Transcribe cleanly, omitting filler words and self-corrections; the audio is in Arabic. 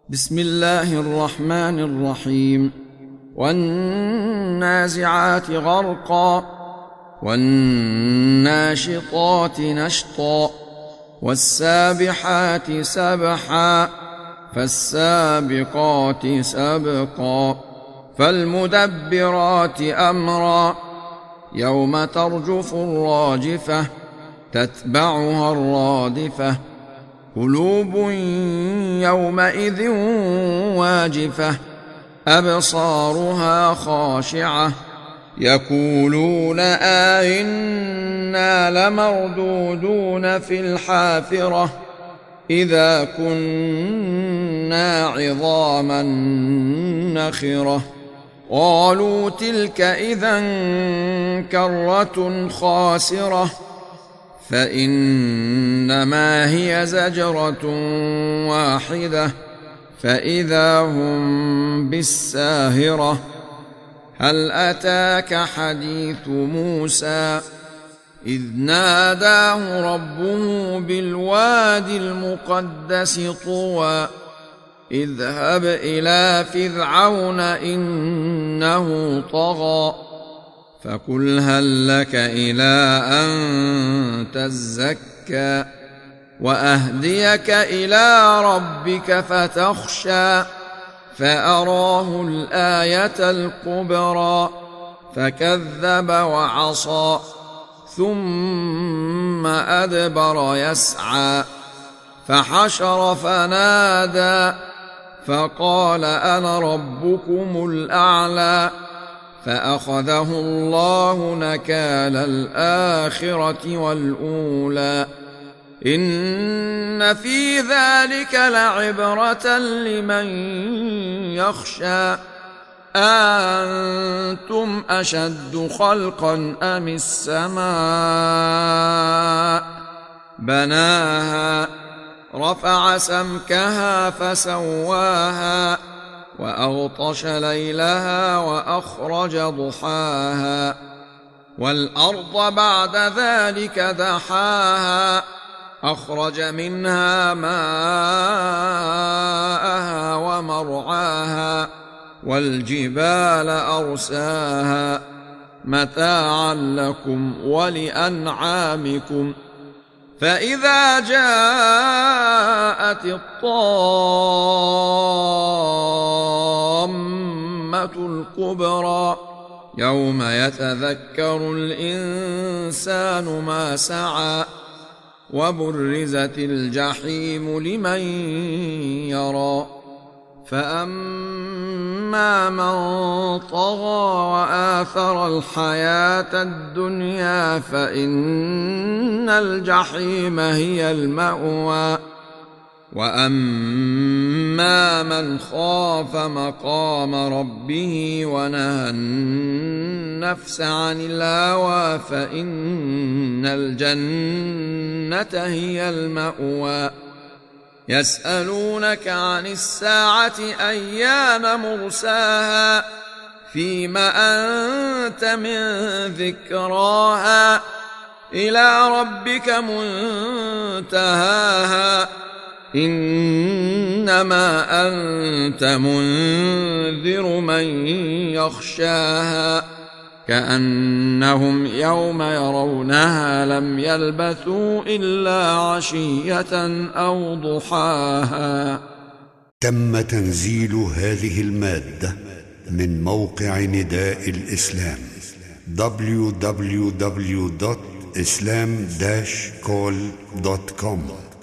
بسم الله الرحمن الرحيم. والنازعات غرقا والناشطات نشطا والسابحات سبحا فالسابقات سبقا فالمدبرات أمرا يوم ترجف الراجفة تتبعها الرادفة قلوب يومئذ واجفة أبصارها خاشعة يقولون أئنا لمردودون في الحافرة إذا كنا عظاما نخرة قالوا تلك إذا كرة خاسرة فإنما هي زجرة واحدة فإذا هم بالساهرة هل أتاك حديث موسى إذ ناداه ربه بالوادي المقدس طوى اذهب إلى فرعون إنه طغى فقل هل لك إلى أن تزكى وأهديك إلى ربك فتخشى فأراه الآية الكبرى فكذب وعصى ثم أدبر يسعى فحشر فنادى فقال أنا ربكم الأعلى فأخذه الله نكال الآخرة والأولى إن في ذلك لعبرة لمن يخشى أأنتم أشد خلقا أم السماء بناها رفع سمكها فسواها وأغطش ليلها وأخرج ضحاها والأرض بعد ذلك دحاها أخرج منها ماءها ومرعاها والجبال أرساها متاعا لكم ولأنعامكم فإذا جاءت الطامة الكبرى يوم يتذكر الإنسان ما سعى وبرزت الجحيم لمن يرى فأما من طغى وآثر الحياة الدنيا فإن الجحيم هي المأوى وأما من خاف مقام ربه ونهى النفس عن الهوى فإن الجنة هي المأوى يسألونك عن الساعة أيان مرساها فيم أنت من ذكراها إلى ربك منتهاها إنما أنت منذر من يخشاها كأنهم يوم يرونها لم يلبثوا إلا عشية أو ضحاها. تم تنزيل هذه المادة من موقع نداء الإسلام www.islam-call.com